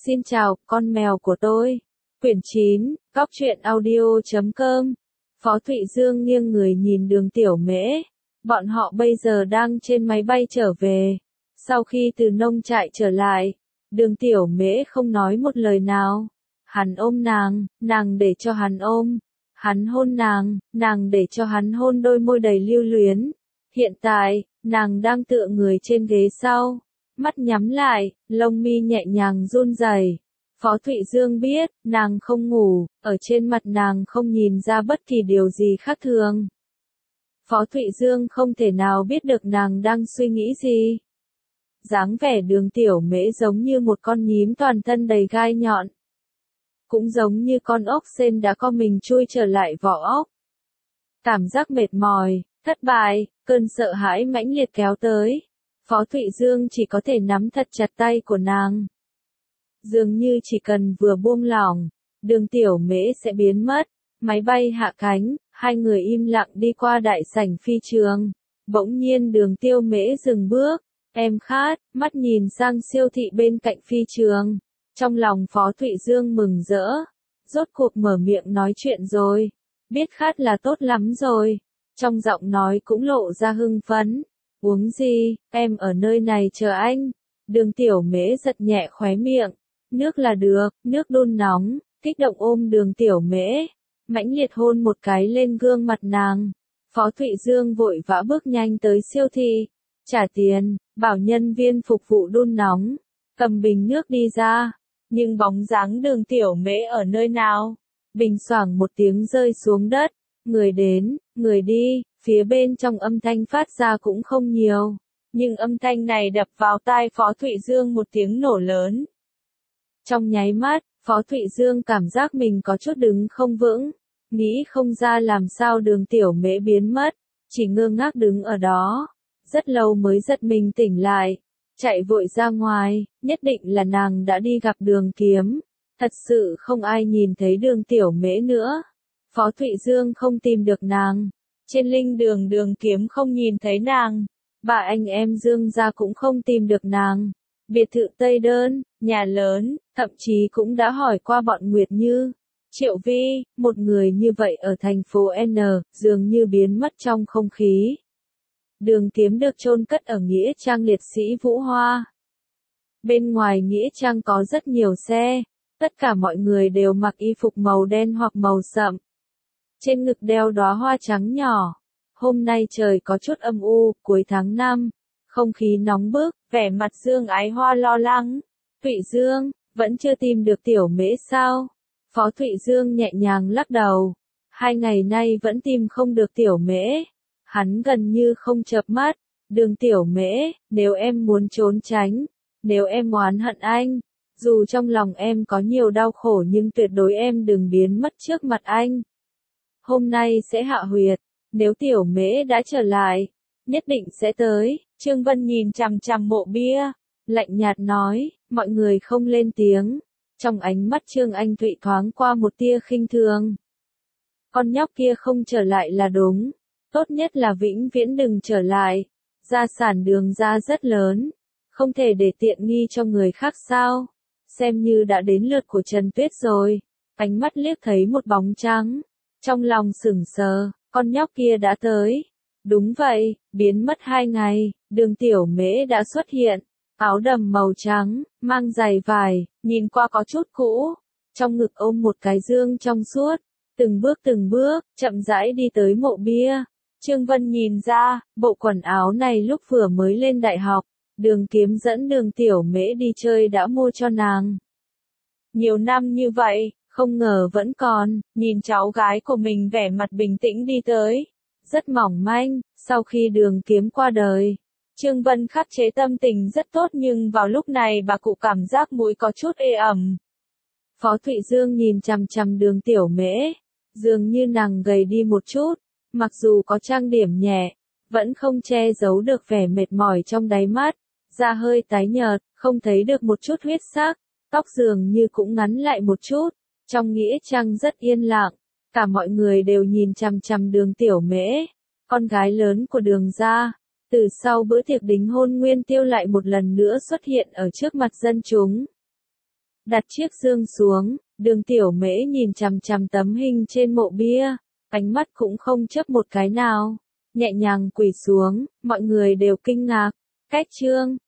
Xin chào, con mèo của tôi. Quyển 9, Góc truyện audio.com. Phó Thụy Dương nghiêng người nhìn Đường Tiểu Mễ. Bọn họ bây giờ đang trên máy bay trở về. Sau khi từ nông trại trở lại, Đường Tiểu Mễ không nói một lời nào. Hắn ôm nàng để cho hắn ôm. Hắn hôn nàng để cho hắn hôn đôi môi đầy lưu luyến. Hiện tại, nàng đang tựa người trên ghế sau. Mắt nhắm lại, lông mi nhẹ nhàng run rẩy. Phó Thụy Dương biết, nàng không ngủ, ở trên mặt nàng không nhìn ra bất kỳ điều gì khác thường. Phó Thụy Dương không thể nào biết được nàng đang suy nghĩ gì. Dáng vẻ Đường Tiểu Mễ giống như một con nhím toàn thân đầy gai nhọn. Cũng giống như con ốc sên đã co mình chui trở lại vỏ ốc. Cảm giác mệt mỏi, thất bại, cơn sợ hãi mãnh liệt kéo tới. Phó Thụy Dương chỉ có thể nắm thật chặt tay của nàng. Dường như chỉ cần vừa buông lỏng, Đường Tiểu Mễ sẽ biến mất. Máy bay hạ cánh, hai người im lặng đi qua đại sảnh phi trường. Bỗng nhiên Đường Tiểu Mễ dừng bước. Em khát, mắt nhìn sang siêu thị bên cạnh phi trường. Trong lòng Phó Thụy Dương mừng rỡ. Rốt cuộc mở miệng nói chuyện rồi. Biết khát là tốt lắm rồi. Trong giọng nói cũng lộ ra hưng phấn. Uống gì, em ở nơi này chờ anh. Đường Tiểu Mễ giật nhẹ khóe miệng. Nước là được, nước đun nóng, kích động ôm Đường Tiểu Mễ. Mãnh liệt hôn một cái lên gương mặt nàng. Phó Thụy Dương vội vã bước nhanh tới siêu thị. Trả tiền, bảo nhân viên phục vụ đun nóng. Cầm bình nước đi ra. Nhưng bóng dáng Đường Tiểu Mễ ở nơi nào? Bình xoảng một tiếng rơi xuống đất. Người đến, người đi. Phía bên trong âm thanh phát ra cũng không nhiều, nhưng âm thanh này đập vào tai Phó Thụy Dương một tiếng nổ lớn. Trong nháy mắt, Phó Thụy Dương cảm giác mình có chút đứng không vững, nghĩ không ra làm sao Đường Tiểu Mễ biến mất, chỉ ngơ ngác đứng ở đó, rất lâu mới giật mình tỉnh lại, chạy vội ra ngoài, nhất định là nàng đã đi gặp Đường Kiếm, thật sự không ai nhìn thấy Đường Tiểu Mễ nữa. Phó Thụy Dương không tìm được nàng. Trên linh đường Đường Kiếm không nhìn thấy nàng. Bà anh em Dương gia cũng không tìm được nàng. Biệt thự Tây Đơn, nhà lớn, thậm chí cũng đã hỏi qua bọn Nguyệt Như. Triệu Vi, một người như vậy ở thành phố N, dường như biến mất trong không khí. Đường Kiếm được chôn cất ở Nghĩa Trang liệt sĩ Vũ Hoa. Bên ngoài Nghĩa Trang có rất nhiều xe. Tất cả mọi người đều mặc y phục màu đen hoặc màu sậm. Trên ngực đeo đóa hoa trắng nhỏ. Hôm nay trời có chút âm u, cuối tháng 5. Không khí nóng bức, vẻ mặt Dương Ái Hoa lo lắng. Thụy Dương, vẫn chưa tìm được Tiểu Mễ sao? Phó Thụy Dương nhẹ nhàng lắc đầu. 2 ngày nay vẫn tìm không được Tiểu Mễ. Hắn gần như không chợp mắt. Đường Tiểu Mễ, nếu em muốn trốn tránh, nếu em oán hận anh, dù trong lòng em có nhiều đau khổ nhưng tuyệt đối em đừng biến mất trước mặt anh. Hôm nay sẽ hạ huyệt, nếu Tiểu Mễ đã trở lại, nhất định sẽ tới. Trương Vân nhìn chằm chằm mộ bia, lạnh nhạt nói, mọi người không lên tiếng. Trong ánh mắt Trương Anh Thụy thoáng qua một tia khinh thường. Con nhóc kia không trở lại là đúng, tốt nhất là vĩnh viễn đừng trở lại. Gia sản Đường gia rất lớn, không thể để tiện nghi cho người khác sao? Xem như đã đến lượt của Trần Tuyết rồi. Ánh mắt liếc thấy một bóng trắng. Trong lòng sững sờ, con nhóc kia đã tới. Đúng vậy, biến mất 2 ngày, Đường Tiểu Mễ đã xuất hiện. Áo đầm màu trắng, mang giày vải, nhìn qua có chút cũ. Trong ngực ôm một cái dương trong suốt. Từng bước, chậm rãi đi tới mộ bia. Trương Vân nhìn ra, bộ quần áo này lúc vừa mới lên đại học. Đường Kiếm dẫn Đường Tiểu Mễ đi chơi đã mua cho nàng. Nhiều năm như vậy. Không ngờ vẫn còn, nhìn cháu gái của mình vẻ mặt bình tĩnh đi tới. Rất mỏng manh, sau khi Đường Kiếm qua đời. Trương Vân khắc chế tâm tình rất tốt nhưng vào lúc này bà cụ cảm giác mũi có chút ê ẩm. Phó Thụy Dương nhìn chằm chằm Đường Tiểu Mễ. Dường như nàng gầy đi một chút, mặc dù có trang điểm nhẹ, vẫn không che giấu được vẻ mệt mỏi trong đáy mắt. Da hơi tái nhợt, không thấy được một chút huyết sắc, tóc dường như cũng ngắn lại một chút. Trong Nghĩa Trang rất yên lặng, cả mọi người đều nhìn chằm chằm Đường Tiểu Mễ, con gái lớn của Đường gia. Từ sau bữa tiệc đính hôn Nguyên Tiêu lại một lần nữa xuất hiện ở trước mặt dân chúng. Đặt chiếc dương xuống, Đường Tiểu Mễ nhìn chằm chằm tấm hình trên mộ bia, ánh mắt cũng không chớp một cái nào, nhẹ nhàng quỳ xuống, mọi người đều kinh ngạc. Cách chương